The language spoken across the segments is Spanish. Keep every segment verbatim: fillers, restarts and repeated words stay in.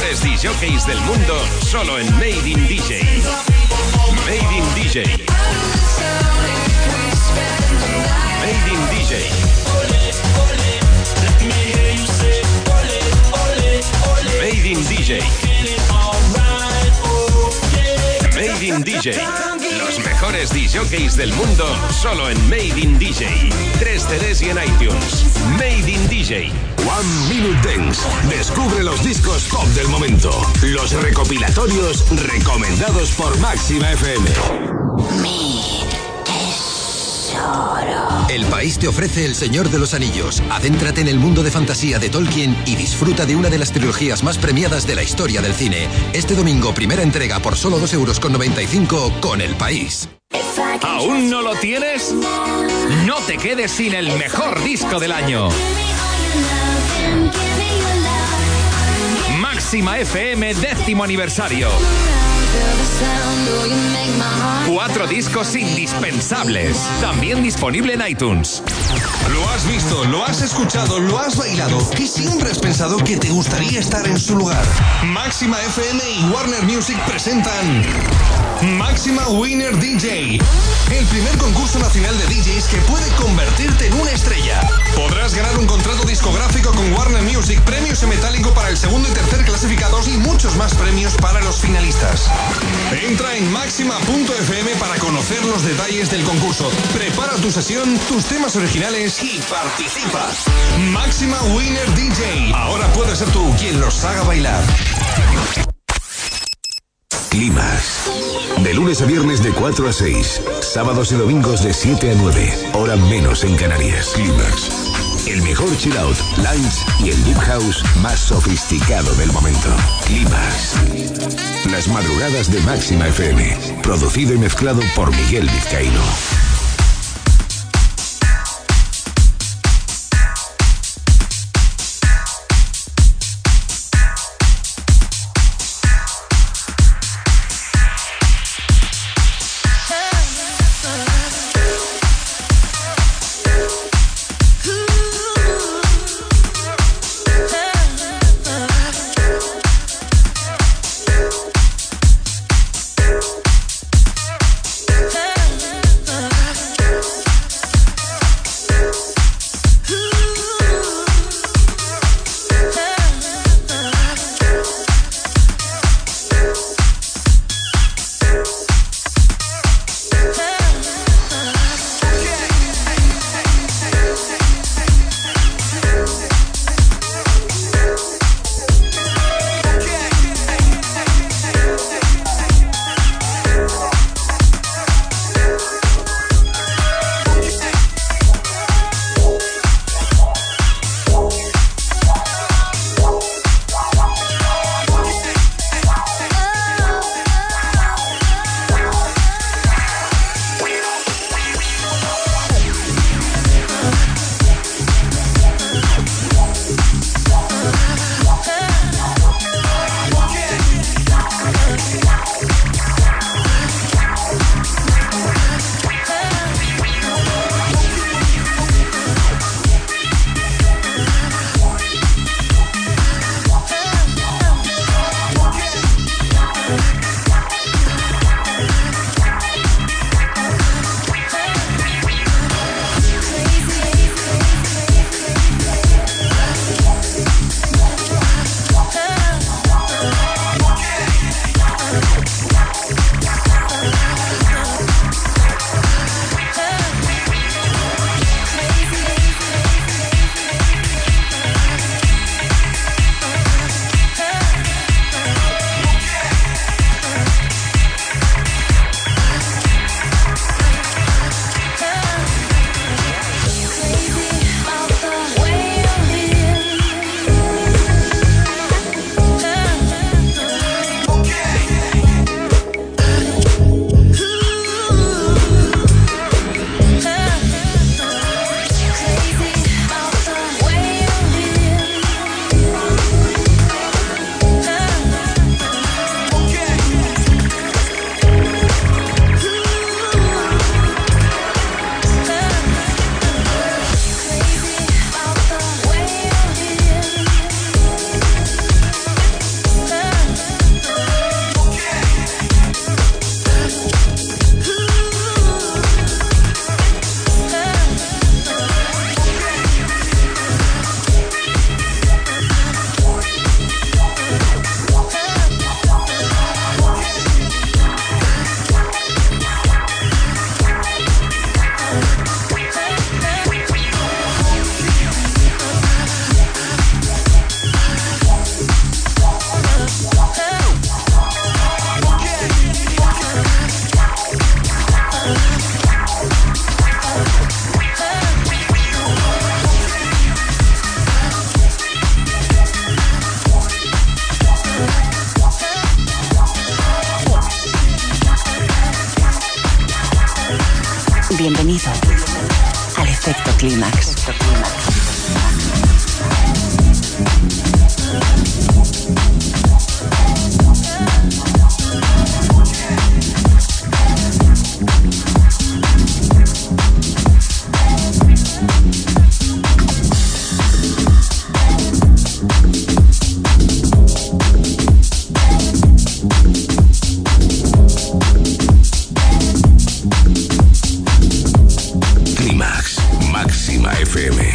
mejores disjockeys del mundo solo en Made in D J. Made in D J. Made in D J. Made in D J. Made in D J. Los mejores disjockeys del mundo solo en Made in D J. Tres C Ds y en iTunes. Made in D J. One Minute Dance. Descubre los discos pop del momento. Los recopilatorios recomendados por Máxima F M. Mi tesoro. El país te ofrece El Señor de los Anillos. Adéntrate en el mundo de fantasía de Tolkien y disfruta de una de las trilogías más premiadas de la historia del cine. Este domingo, primera entrega por solo dos euros con noventa y cinco con El País. ¿Aún no lo tienes? No te quedes sin el mejor disco del año. Máxima F M décimo aniversario. Cuatro discos indispensables. También disponible en iTunes. Lo has visto, lo has escuchado, lo has bailado y siempre has pensado que te gustaría estar en su lugar. Máxima F M y Warner Music presentan Máxima Winner D J, el primer concurso nacional de D Js que puede convertirte en una estrella. Podrás ganar un contrato discográfico con Warner Music, premios en metálico para el segundo y tercer clasificados y muchos más premios para los finalistas. Entra en máxima punto f m para conocer los detalles del concurso. Prepara tu sesión, tus temas originales y participa. Máxima Winner D J. Ahora puedes ser tú quien los haga bailar. Clímax. De lunes a viernes de cuatro a seis. Sábados y domingos de siete a nueve. Hora menos en Canarias. Clímax. El mejor chill out, lounge y el deep house más sofisticado del momento. Clímax. Las madrugadas de Máxima F M. Producido y mezclado por Miguel Vizcaíno. Uh Clímax. Clímax, Máxima F M.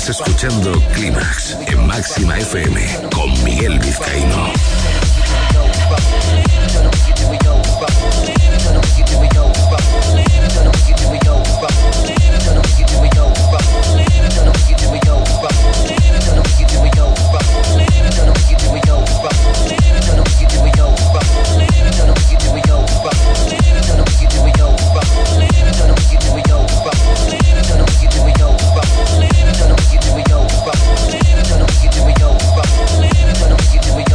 Estás escuchando Clímax en Máxima F M con Miguel Vizcaíno. Give me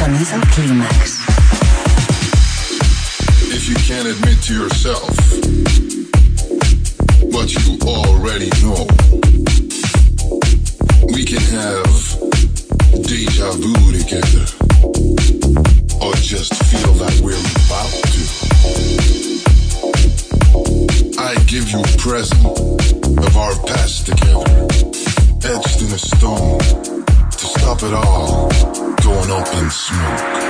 Sonido Clímax. If you can't admit to yourself what you already know, we can have deja vu together, or just feel like we're about to. I give you a present of our past together, etched in a stone, to stop it all going up in smoke.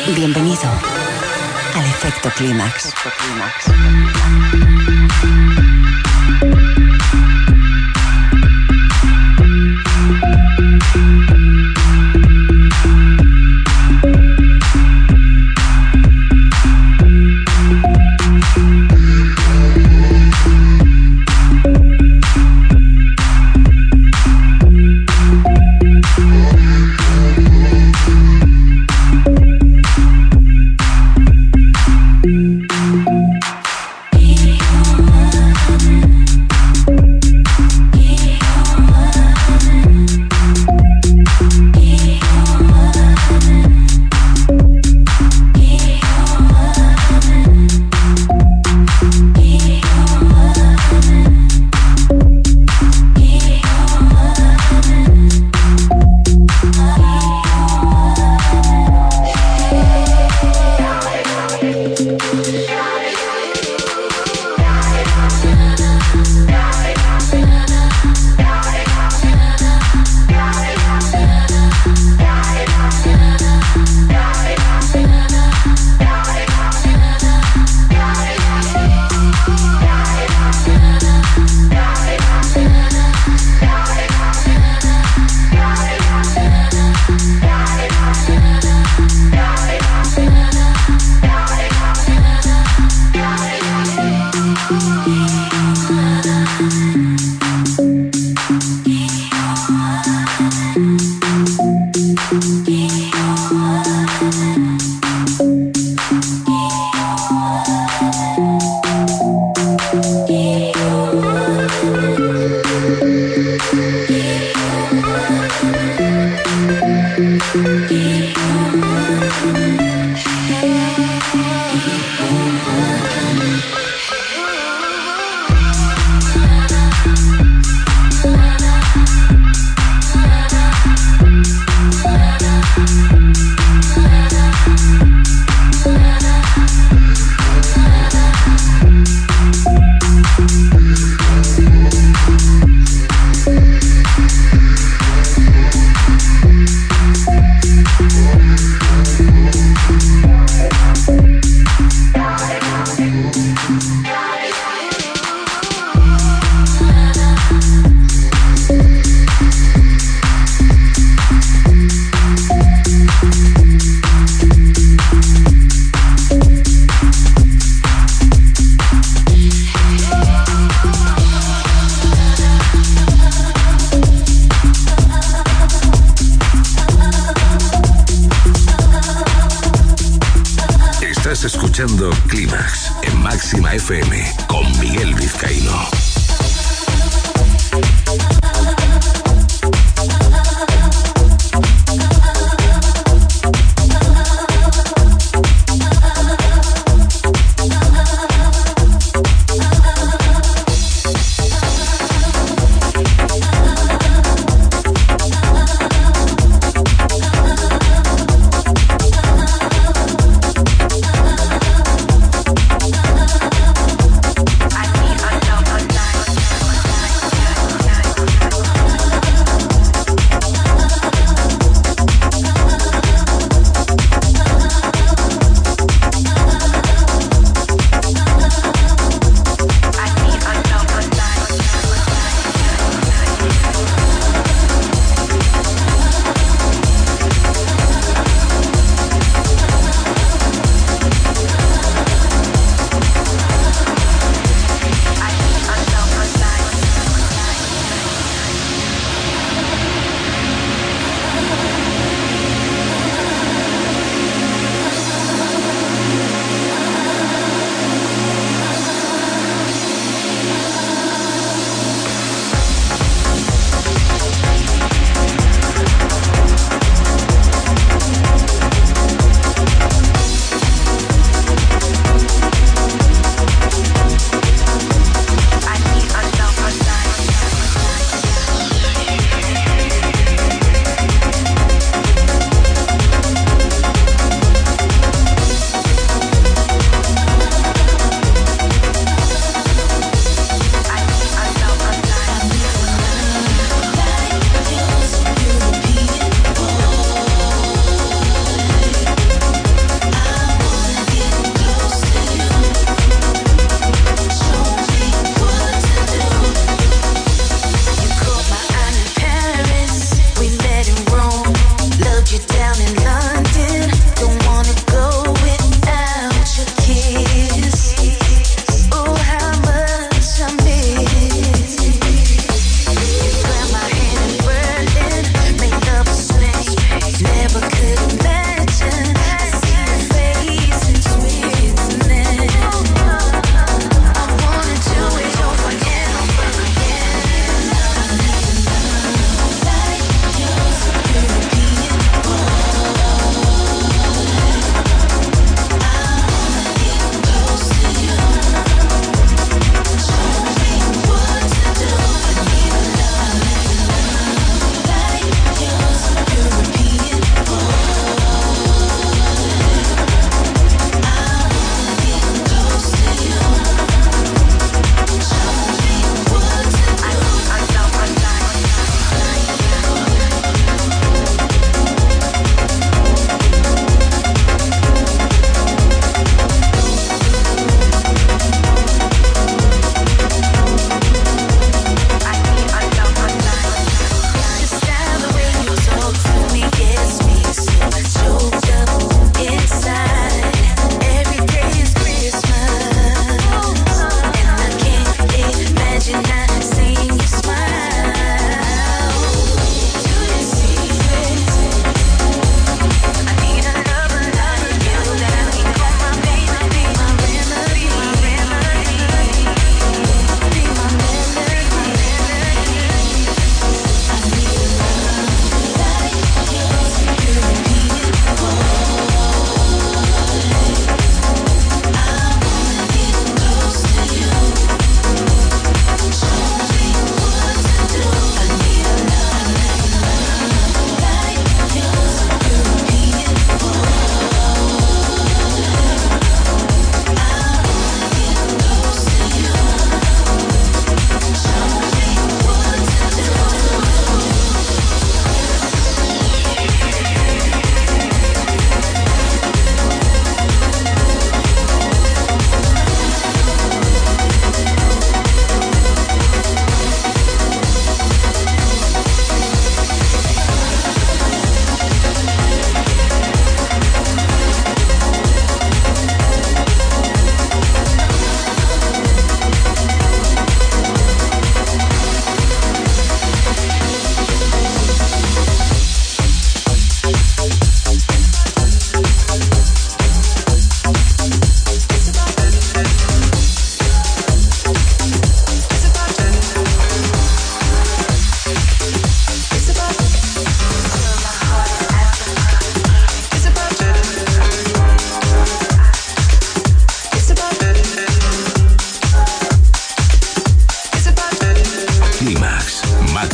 Bienvenido al efecto clímax. Escuchando Clímax en Máxima F M con Miguel Vizcaíno.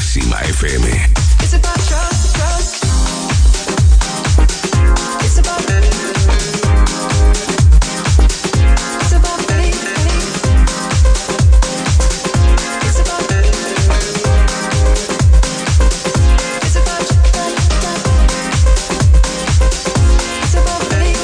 Máxima F M. It's about trust, trust. It's about It's about faith, faith. It's about It's about It's about faith.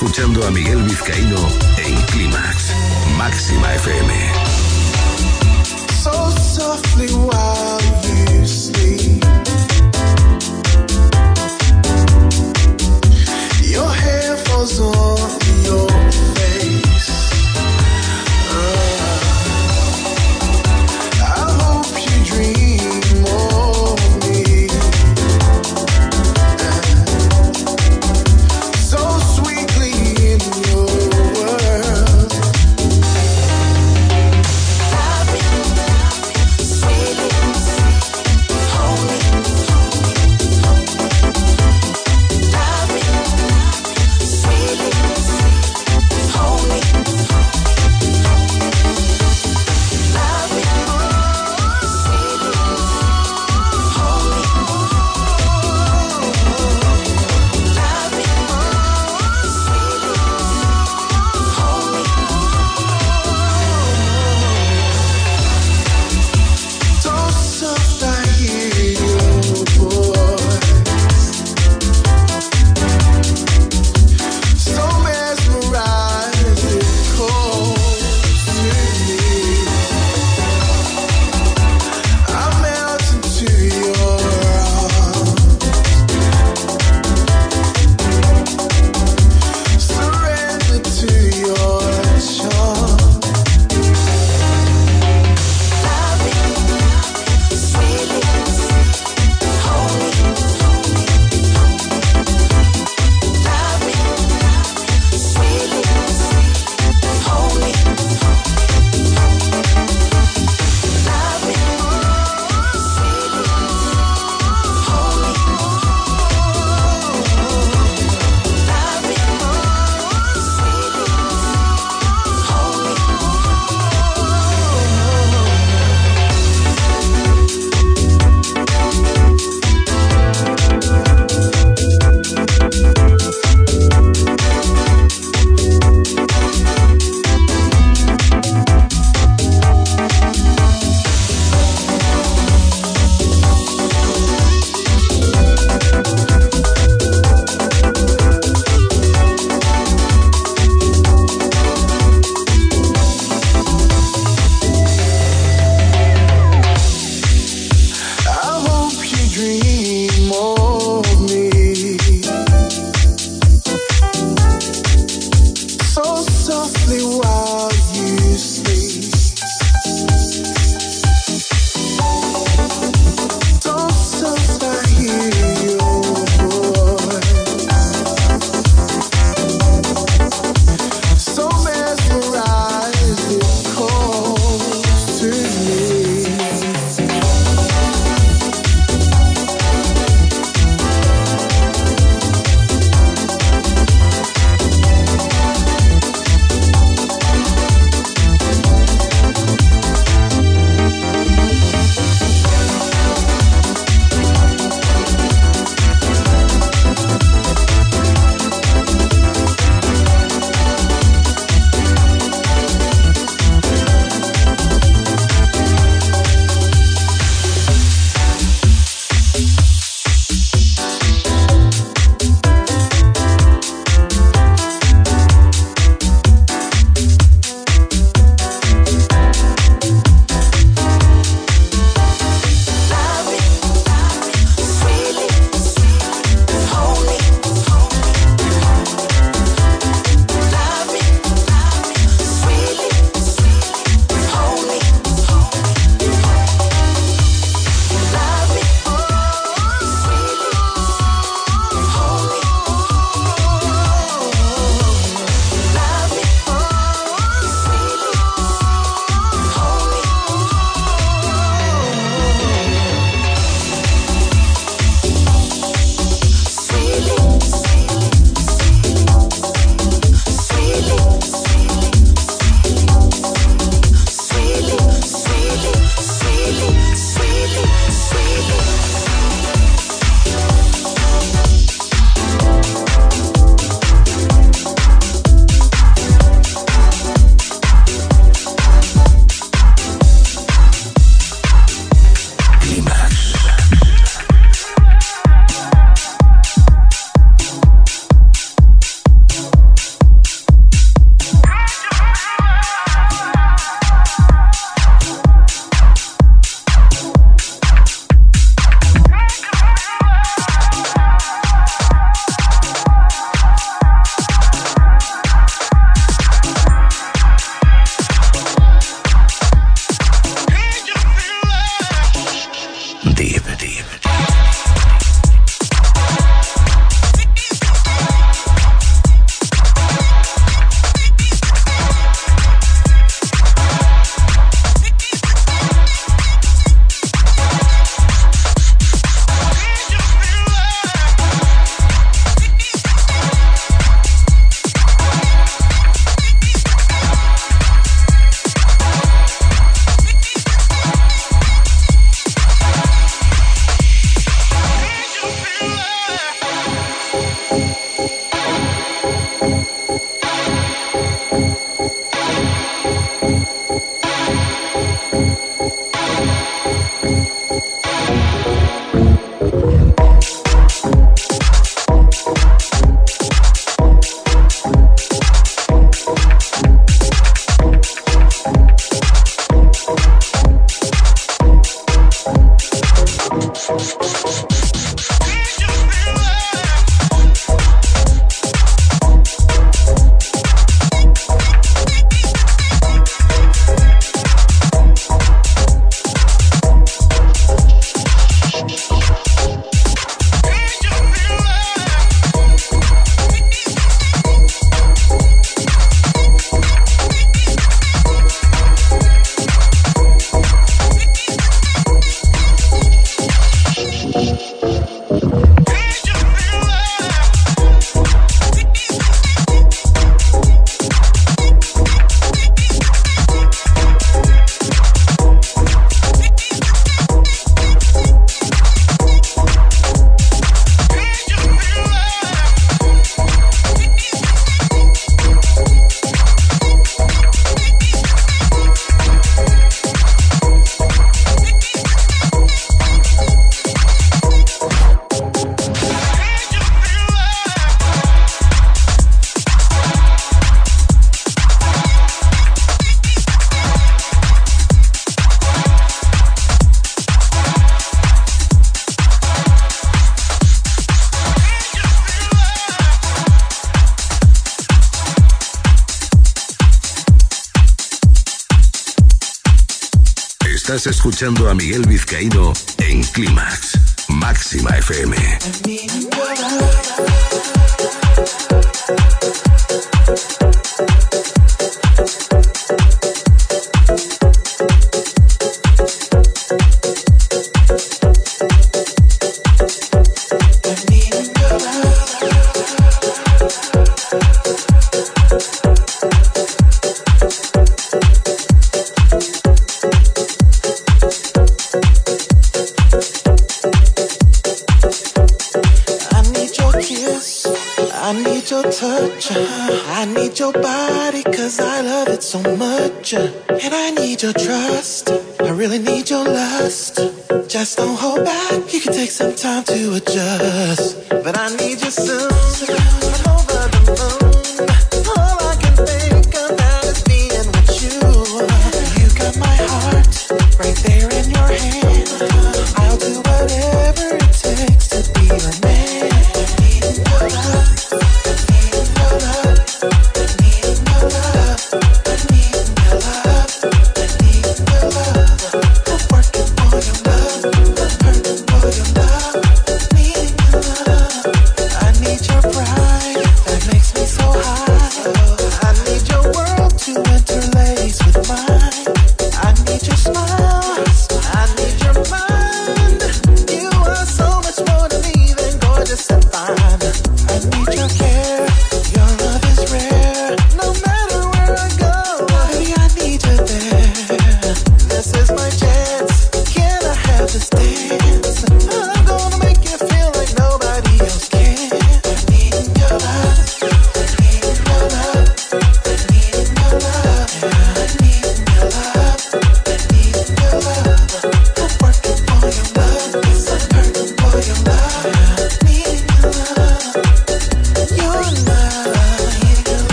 escuchando a Miguel Vizcaíno en Clímax. Máxima F M. So softly while you sleep, your hair falls on your face. uh, I hope you dream of me, so sweetly in your world. Love me, sweetly, hold me. Love me, sweetly, hold me. Love me, sweetly, hold me. Love me, sweetly, hold me. So soft I hear your voice, so mesmerized it calls to me. I melt into your arms, surrender to your charm. Love me, sweetly, hold me. Love me, sweetly, hold me. Love me, sweetly, hold me. Love me, I hope you dream of me, so softly while you sleep. So soft I hear your voice, so mesmerized it calls to me. Estás escuchando a Miguel Vizcaíno en Clímax, Máxima F M. I need your body cause I love it so much. And I need your trust, I really need your lust. Just don't hold back, you can take some time to adjust. But I need you soon, I'm over the moon. All I can think about is being with you. You got my heart, right there in your hand. I'll do whatever it takes to be your man. I need your love.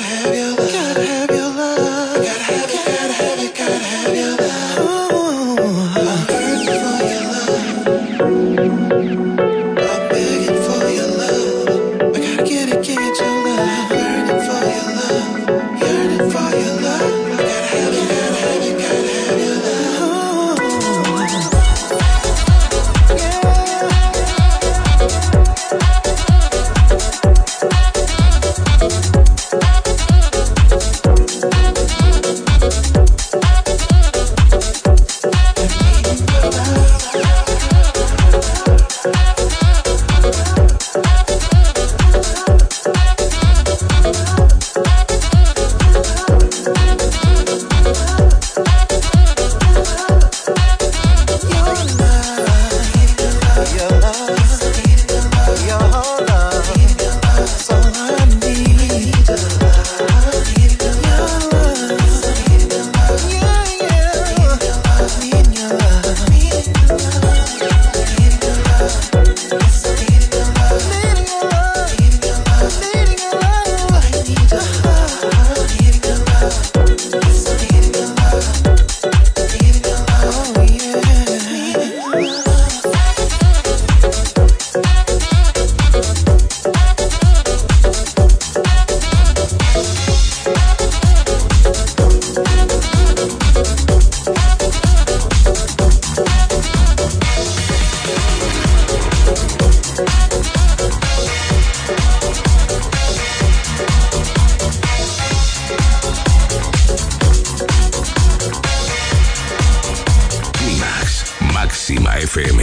have your love. Gotta have your love. Gotta have it, gotta have it, gotta have your love. Ooh, I'm hurting for your love. I'm begging for your love. I gotta get it, get your love. I'm yearning for your love. Yearning for your love. I gotta have it, gotta have it, gotta have your love. F M.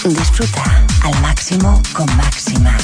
Disfruta al máximo con Máxima.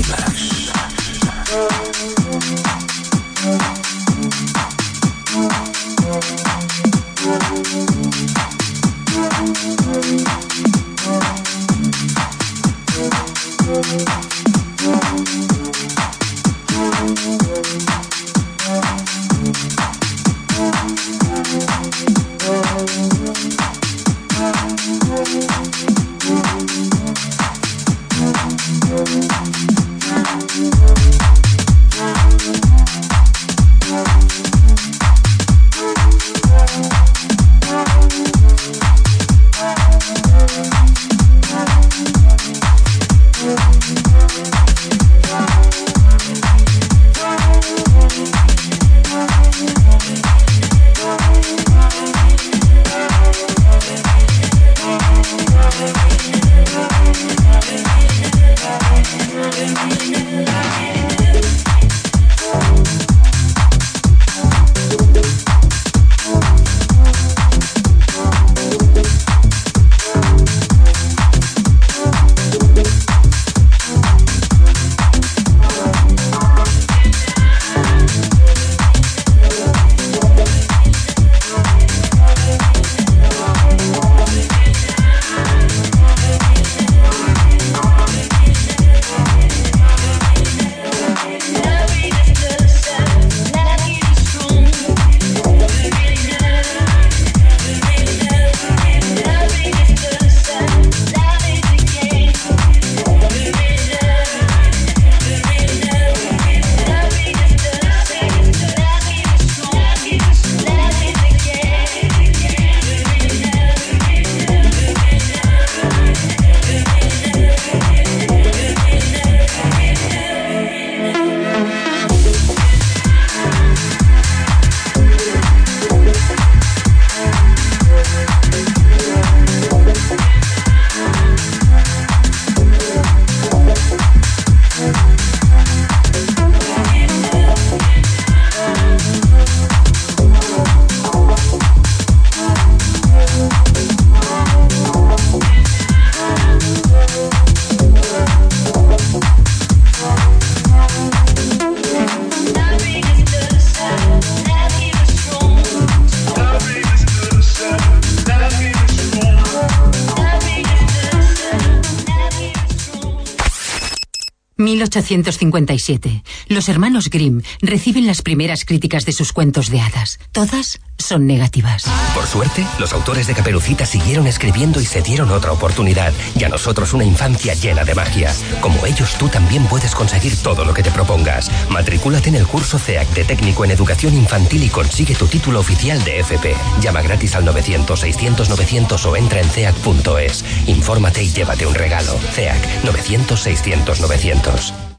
mil ochocientos cincuenta y siete. Los hermanos Grimm reciben las primeras críticas de sus cuentos de hadas. Todas son negativas. Por suerte, los autores de Caperucita siguieron escribiendo y se dieron otra oportunidad. Y a nosotros una infancia llena de magia. Como ellos, tú también puedes conseguir todo lo que te propongas. Matricúlate en el curso C E A C de Técnico en Educación Infantil y consigue tu título oficial de F P. Llama gratis al novecientos seiscientos novecientos o entra en ceac punto es. Infórmate y llévate un regalo. C E A C novecientos seiscientos novecientos.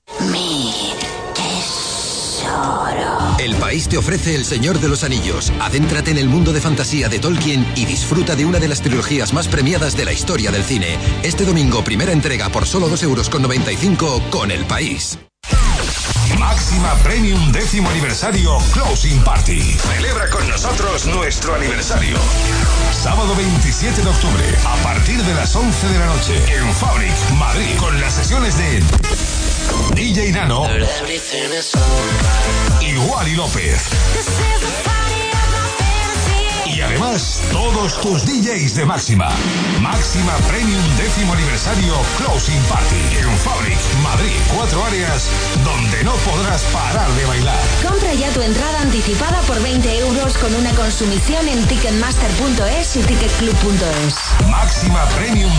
Mi tesoro. El país te ofrece El Señor de los Anillos. Adéntrate en el mundo de fantasía de Tolkien y disfruta de una de las trilogías más premiadas de la historia del cine. Este domingo, primera entrega por solo dos euros con noventa y cinco con El País. Máxima Premium décimo aniversario Closing Party. Celebra con nosotros nuestro aniversario. Sábado veintisiete de octubre, a partir de las once de la noche, en Fabric, Madrid, con las sesiones de D J Nano y Wally López. Y además, todos tus D Js de Máxima. Máxima Premium décimo aniversario Closing Party en Fabric, Madrid. Cuatro áreas donde no podrás parar de bailar. Compra ya tu entrada anticipada por veinte euros con una consumición en ticketmaster punto es y ticketclub punto es. Máxima Premium